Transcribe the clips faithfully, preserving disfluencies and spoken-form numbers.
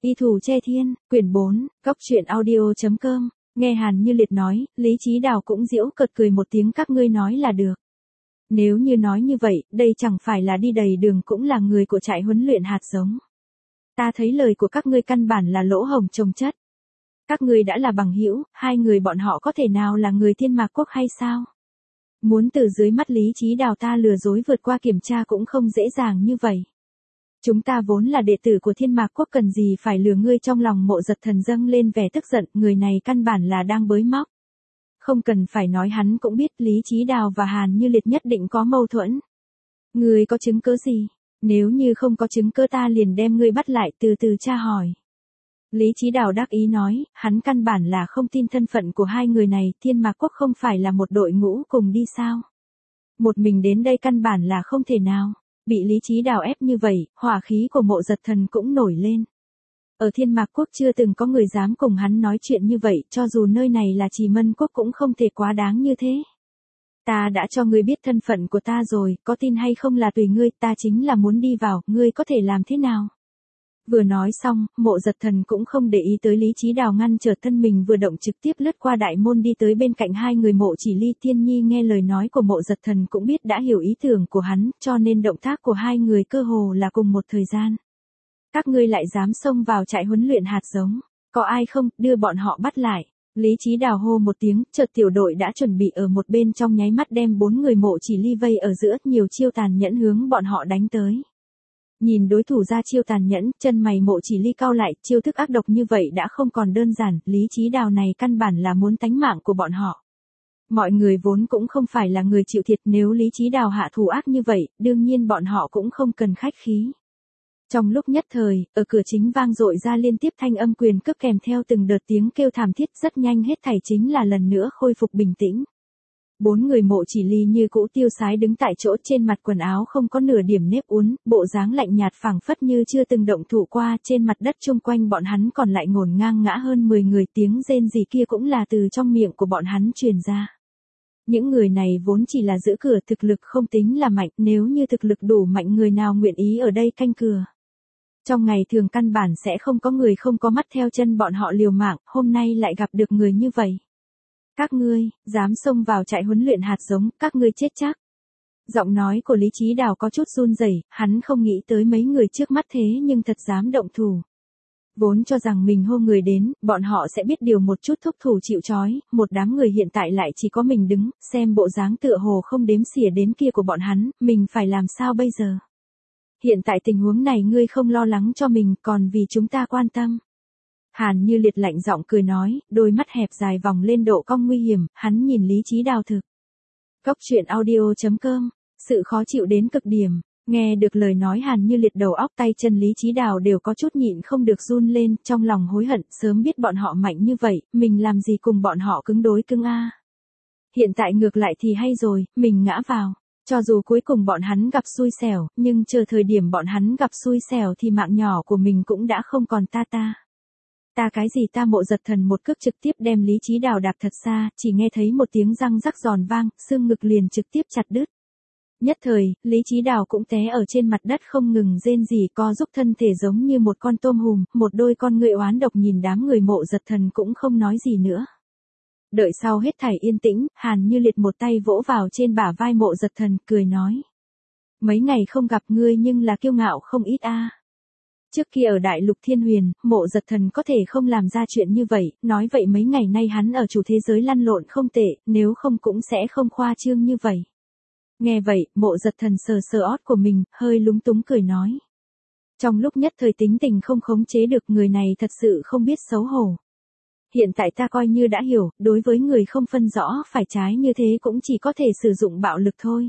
Y Thủ Che Thiên, quyển bốn, góc truyện audio.com, nghe Hàn Như Liệt nói, Lý Chí Đào cũng giễu cợt cười một tiếng các ngươi nói là được. Nếu như nói như vậy, đây chẳng phải là đi đầy đường cũng là người của trại huấn luyện hạt giống. Ta thấy lời của các ngươi căn bản là lỗ hổng chồng chất. Các ngươi đã là bằng hữu, hai người bọn họ có thể nào là người Thiên Mạc Quốc hay sao? Muốn từ dưới mắt Lý Chí Đào ta lừa dối vượt qua kiểm tra cũng không dễ dàng như vậy. Chúng ta vốn là đệ tử của Thiên Mạc Quốc cần gì phải lừa ngươi. Trong lòng Mộ Giật Thần dâng lên vẻ tức giận, người này căn bản là đang bới móc. Không cần phải nói hắn cũng biết Lý Chí Đào và Hàn Như Liệt nhất định có mâu thuẫn. Ngươi có chứng cứ gì? Nếu như không có chứng cứ ta liền đem ngươi bắt lại từ từ tra hỏi. Lý Chí Đào đắc ý nói, hắn căn bản là không tin thân phận của hai người này, Thiên Mạc Quốc không phải là một đội ngũ cùng đi sao? Một mình đến đây căn bản là không thể nào. Bị Lý Chí Đào ép như vậy, hỏa khí của Mộ Giật Thần cũng nổi lên. Ở Thiên Mạc Quốc chưa từng có người dám cùng hắn nói chuyện như vậy, cho dù nơi này là Trì Mân Quốc cũng không thể quá đáng như thế. Ta đã cho ngươi biết thân phận của ta rồi, có tin hay không là tùy ngươi, ta chính là muốn đi vào, ngươi có thể làm thế nào? Vừa nói xong, Mộ Giật Thần cũng không để ý tới Lý Chí Đào ngăn trở thân mình vừa động trực tiếp lướt qua đại môn đi tới bên cạnh hai người Mộ Chỉ Ly. Thiên Nhi nghe lời nói của Mộ Giật Thần cũng biết đã hiểu ý tưởng của hắn, cho nên động tác của hai người cơ hồ là cùng một thời gian. Các ngươi lại dám xông vào trại huấn luyện hạt giống, có ai không, đưa bọn họ bắt lại. Lý Chí Đào hô một tiếng, chợt tiểu đội đã chuẩn bị ở một bên trong nháy mắt đem bốn người Mộ Chỉ Ly vây ở giữa, nhiều chiêu tàn nhẫn hướng bọn họ đánh tới. Nhìn đối thủ ra chiêu tàn nhẫn, chân mày Mộ Chỉ Ly cau lại, chiêu thức ác độc như vậy đã không còn đơn giản, Lý Chí Đào này căn bản là muốn tánh mạng của bọn họ. Mọi người vốn cũng không phải là người chịu thiệt, nếu Lý Chí Đào hạ thủ ác như vậy, đương nhiên bọn họ cũng không cần khách khí. Trong lúc nhất thời, ở cửa chính vang dội ra liên tiếp thanh âm quyền cước kèm theo từng đợt tiếng kêu thảm thiết, rất nhanh hết thảy chính là lần nữa khôi phục bình tĩnh. Bốn người Mộ Chỉ Ly như cũ tiêu sái đứng tại chỗ, trên mặt quần áo không có nửa điểm nếp uốn, bộ dáng lạnh nhạt phảng phất như chưa từng động thủ qua. Trên mặt đất chung quanh bọn hắn còn lại ngổn ngang ngã hơn mười người, tiếng rên rỉ kia cũng là từ trong miệng của bọn hắn truyền ra. Những người này vốn chỉ là giữ cửa, thực lực không tính là mạnh, nếu như thực lực đủ mạnh người nào nguyện ý ở đây canh cửa. Trong ngày thường căn bản sẽ không có người không có mắt theo chân bọn họ liều mạng, hôm nay lại gặp được người như vậy. Các ngươi, dám xông vào trại huấn luyện hạt giống, các ngươi chết chắc. Giọng nói của Lý Chí Đào có chút run rẩy, hắn không nghĩ tới mấy người trước mắt thế nhưng thật dám động thủ. Vốn cho rằng mình hô người đến, bọn họ sẽ biết điều một chút thúc thủ chịu trói, một đám người hiện tại lại chỉ có mình đứng, xem bộ dáng tựa hồ không đếm xỉa đến kia của bọn hắn, mình phải làm sao bây giờ? Hiện tại tình huống này ngươi không lo lắng cho mình, còn vì chúng ta quan tâm. Hàn Như Liệt lạnh giọng cười nói, đôi mắt hẹp dài vòng lên độ cong nguy hiểm, hắn nhìn Lý Chí Đào thực. Góc truyện audio.com, sự khó chịu đến cực điểm, nghe được lời nói Hàn Như Liệt đầu óc tay chân Lý Chí Đào đều có chút nhịn không được run lên, trong lòng hối hận, sớm biết bọn họ mạnh như vậy, mình làm gì cùng bọn họ cứng đối cứng a. Hiện tại ngược lại thì hay rồi, mình ngã vào. Cho dù cuối cùng bọn hắn gặp xui xẻo, nhưng chờ thời điểm bọn hắn gặp xui xẻo thì mạng nhỏ của mình cũng đã không còn ta ta. Ta cái gì ta? Mộ Giật Thần một cước trực tiếp đem Lý Chí Đào đạp thật xa, chỉ nghe thấy một tiếng răng rắc giòn vang, xương ngực liền trực tiếp chặt đứt. Nhất thời, Lý Chí Đào cũng té ở trên mặt đất không ngừng rên rỉ, co giúp thân thể giống như một con tôm hùm, một đôi con ngươi oán độc nhìn đám người Mộ Giật Thần cũng không nói gì nữa. Đợi sau hết thảy yên tĩnh, Hàn Như Liệt một tay vỗ vào trên bả vai Mộ Giật Thần, cười nói. Mấy ngày không gặp ngươi nhưng là kiêu ngạo không ít a. Trước kia ở Đại Lục Thiên Huyền, Mộ Giật Thần có thể không làm ra chuyện như vậy, nói vậy mấy ngày nay hắn ở chủ thế giới lăn lộn không tệ, nếu không cũng sẽ không khoa trương như vậy. Nghe vậy, Mộ Giật Thần sờ sờ ót của mình, hơi lúng túng cười nói. Trong lúc nhất thời tính tình không khống chế được, người này thật sự không biết xấu hổ. Hiện tại ta coi như đã hiểu, đối với người không phân rõ phải trái như thế cũng chỉ có thể sử dụng bạo lực thôi.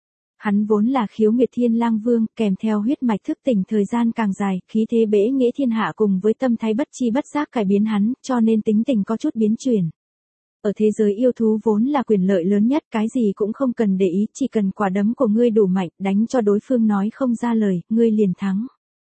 Hắn vốn là Khiếu Nguyệt Thiên Lang Vương, kèm theo huyết mạch thức tỉnh thời gian càng dài, khí thế bẽ nghĩa thiên hạ cùng với tâm thái bất chi bất giác cải biến hắn, cho nên tính tình có chút biến chuyển. Ở thế giới yêu thú vốn là quyền lợi lớn nhất, cái gì cũng không cần để ý, chỉ cần quả đấm của ngươi đủ mạnh, đánh cho đối phương nói không ra lời, ngươi liền thắng.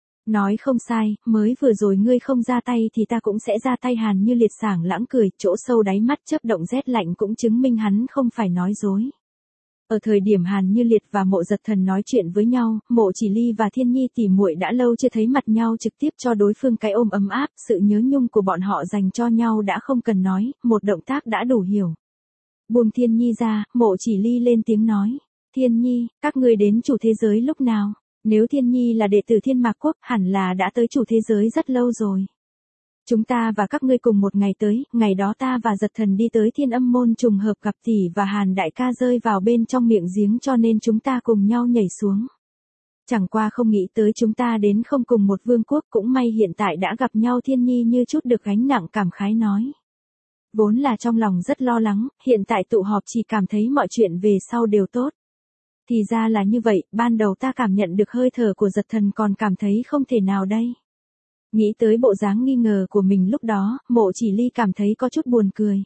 Nói không sai, mới vừa rồi ngươi không ra tay thì ta cũng sẽ ra tay. Hàn Như Liệt sảng lãng cười, chỗ sâu đáy mắt chớp động rét lạnh cũng chứng minh hắn không phải nói dối. Ở thời điểm Hàn Như Liệt và Mộ Giật Thần nói chuyện với nhau, Mộ Chỉ Ly và Thiên Nhi tỉ muội đã lâu chưa thấy mặt nhau, trực tiếp cho đối phương cái ôm ấm áp, sự nhớ nhung của bọn họ dành cho nhau đã không cần nói, một động tác đã đủ hiểu. Buông Thiên Nhi ra, Mộ Chỉ Ly lên tiếng nói, Thiên Nhi, các ngươi đến chủ thế giới lúc nào? Nếu Thiên Nhi là đệ tử Thiên Mạc Quốc, hẳn là đã tới chủ thế giới rất lâu rồi. Chúng ta và các ngươi cùng một ngày tới, ngày đó ta và Giật Thần đi tới Thiên Âm Môn trùng hợp gặp tỷ và Hàn đại ca rơi vào bên trong miệng giếng cho nên chúng ta cùng nhau nhảy xuống. Chẳng qua không nghĩ tới chúng ta đến không cùng một vương quốc, cũng may hiện tại đã gặp nhau. Thiên Nhi như chút được gánh nặng cảm khái nói. Vốn là trong lòng rất lo lắng, hiện tại tụ họp chỉ cảm thấy mọi chuyện về sau đều tốt. Thì ra là như vậy, ban đầu ta cảm nhận được hơi thở của Giật Thần còn cảm thấy không thể nào đây. Nghĩ tới bộ dáng nghi ngờ của mình lúc đó, Mộ Chỉ Ly cảm thấy có chút buồn cười.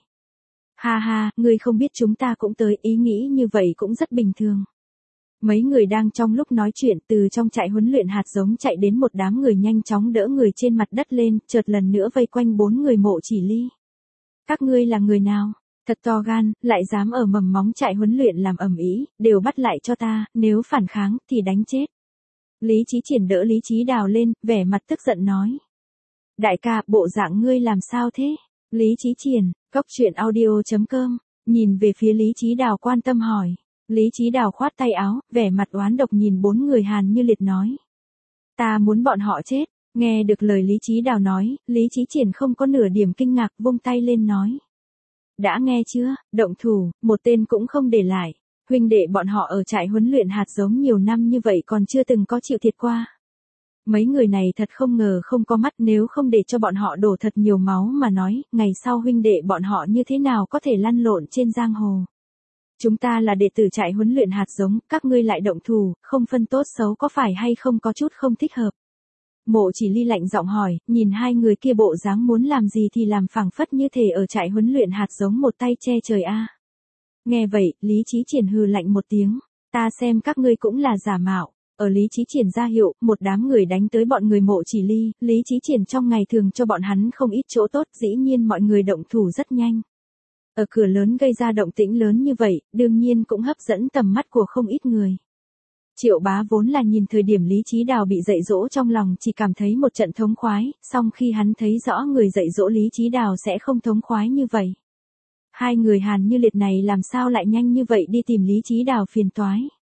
Ha ha, ngươi không biết chúng ta cũng tới, ý nghĩ như vậy cũng rất bình thường. Mấy người đang trong lúc nói chuyện, từ trong trại huấn luyện hạt giống chạy đến một đám người nhanh chóng đỡ người trên mặt đất lên, chợt lần nữa vây quanh bốn người Mộ Chỉ Ly. Các ngươi là người nào? Thật to gan, lại dám ở mầm móng trại huấn luyện làm ầm ĩ, đều bắt lại cho ta, nếu phản kháng thì đánh chết. Lý Chí Triển đỡ Lý Chí Đào lên, vẻ mặt tức giận nói. Đại ca, bộ dạng ngươi làm sao thế? Lý Chí Triển, cốc truyện audio chấm com, nhìn về phía Lý Chí Đào quan tâm hỏi. Lý Chí Đào khoát tay áo, vẻ mặt oán độc nhìn bốn người Hàn Như Liệt nói. Ta muốn bọn họ chết. Nghe được lời Lý Chí Đào nói, Lý Chí Triển không có nửa điểm kinh ngạc, vung tay lên nói. Đã nghe chưa, động thủ, một tên cũng không để lại. Huynh đệ bọn họ ở trại huấn luyện hạt giống nhiều năm như vậy còn chưa từng có chịu thiệt qua. Mấy người này thật không ngờ không có mắt, nếu không để cho bọn họ đổ thật nhiều máu mà nói, ngày sau huynh đệ bọn họ như thế nào có thể lăn lộn trên giang hồ. Chúng ta là đệ tử trại huấn luyện hạt giống, các ngươi lại động thủ, không phân tốt xấu có phải hay không, có chút không thích hợp. Mộ Chỉ Ly lạnh giọng hỏi, nhìn hai người kia bộ dáng muốn làm gì thì làm, phảng phất như thể ở trại huấn luyện hạt giống một tay che trời a. Nghe vậy, Lý Chí Triển hừ lạnh một tiếng, ta xem các ngươi cũng là giả mạo. Ở Lý Chí Triển ra hiệu, một đám người đánh tới bọn người Mộ Chỉ Ly, Lý Chí Triển trong ngày thường cho bọn hắn không ít chỗ tốt, dĩ nhiên mọi người động thủ rất nhanh. Ở cửa lớn gây ra động tĩnh lớn như vậy, đương nhiên cũng hấp dẫn tầm mắt của không ít người. Triệu Bá vốn là nhìn thời điểm Lý Chí Đào bị dạy dỗ trong lòng chỉ cảm thấy một trận thống khoái, song khi hắn thấy rõ người dạy dỗ Lý Chí Đào sẽ không thống khoái như vậy. Hai người Hàn Như Liệt này làm sao lại nhanh như vậy đi tìm Lý Chí Đào phiền toái.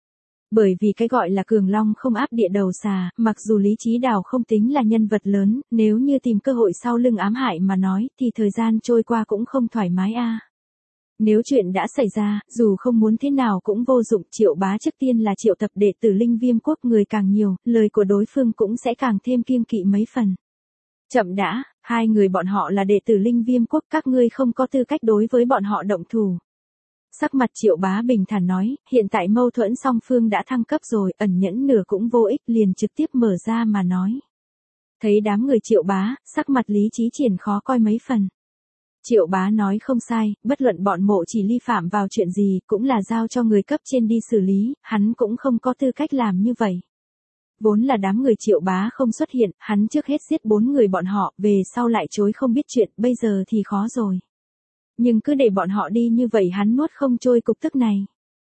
Bởi vì cái gọi là cường long không áp địa đầu xà, mặc dù Lý Chí Đào không tính là nhân vật lớn, nếu như tìm cơ hội sau lưng ám hại mà nói thì thời gian trôi qua cũng không thoải mái a. Nếu chuyện đã xảy ra, dù không muốn thế nào cũng vô dụng. Triệu Bá trước tiên là triệu tập đệ tử Linh Viêm Quốc, người càng nhiều, lời của đối phương cũng sẽ càng thêm kiêng kỵ mấy phần. Chậm đã, hai người bọn họ là đệ tử Linh Viêm Quốc, các ngươi không có tư cách đối với bọn họ động thủ. Sắc mặt Triệu Bá bình thản nói, hiện tại mâu thuẫn song phương đã thăng cấp rồi, ẩn nhẫn nửa cũng vô ích, liền trực tiếp mở ra mà nói. Thấy đám người Triệu Bá, sắc mặt Lý Chí Triển khó coi mấy phần. Triệu Bá nói không sai, bất luận bọn Mộ Chỉ Ly phạm vào chuyện gì, cũng là giao cho người cấp trên đi xử lý, hắn cũng không có tư cách làm như vậy. Vốn là đám người Triệu Bá không xuất hiện, hắn trước hết giết bốn người bọn họ, về sau lại chối không biết chuyện, bây giờ thì khó rồi. Nhưng cứ để bọn họ đi như vậy hắn nuốt không trôi cục tức này.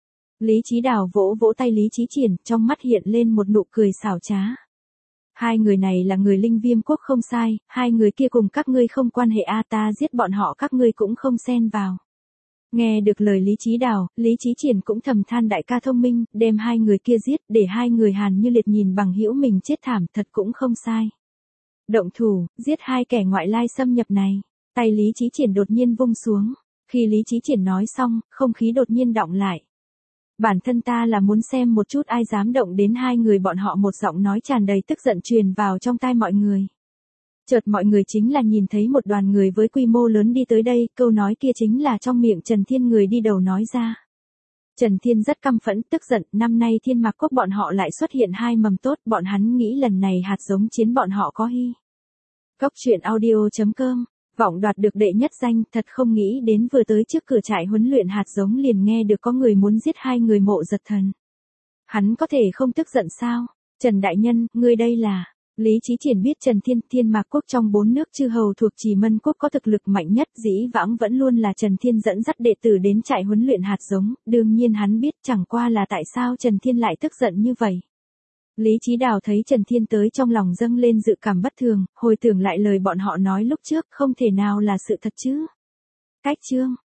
Lý Chí Đào vỗ vỗ tay Lý Chí Triển, trong mắt hiện lên một nụ cười xảo trá. Hai người này là người Linh Viêm Quốc không sai, hai người kia cùng các ngươi không quan hệ a, ta giết bọn họ các ngươi cũng không xen vào. Nghe được lời Lý Chí Đào, Lý Chí Triển cũng thầm than đại ca thông minh, đem hai người kia giết, để hai người Hàn Như Liệt nhìn bằng hữu mình chết thảm, thật cũng không sai. Động thủ, giết hai kẻ ngoại lai xâm nhập này. Tay Lý Chí Triển đột nhiên vung xuống. Khi Lý Chí Triển nói xong, không khí đột nhiên đọng lại. Bản thân ta là muốn xem một chút ai dám động đến hai người bọn họ, một giọng nói tràn đầy tức giận truyền vào trong tai mọi người. Chợt mọi người chính là nhìn thấy một đoàn người với quy mô lớn đi tới đây, câu nói kia chính là trong miệng Trần Thiên người đi đầu nói ra. Trần Thiên rất căm phẫn, tức giận, năm nay Thiên Mạc Quốc bọn họ lại xuất hiện hai mầm tốt, bọn hắn nghĩ lần này hạt giống chiến bọn họ có hy. Cốc truyện audio chấm com, vọng đoạt được đệ nhất danh, thật không nghĩ đến vừa tới trước cửa trại huấn luyện hạt giống liền nghe được có người muốn giết hai người Mộ Giật Thần. Hắn có thể không tức giận sao? Trần Đại Nhân, ngươi đây là... Lý Chí Triển biết Trần Thiên, Thiên Mạc Quốc trong bốn nước chư hầu thuộc Trì Mân Quốc có thực lực mạnh nhất, dĩ vãng vẫn luôn là Trần Thiên dẫn dắt đệ tử đến trại huấn luyện hạt giống, đương nhiên hắn biết chẳng qua là tại sao Trần Thiên lại tức giận như vậy. Lý Chí Đào thấy Trần Thiên tới trong lòng dâng lên dự cảm bất thường, hồi tưởng lại lời bọn họ nói lúc trước, không thể nào là sự thật chứ. Cách chương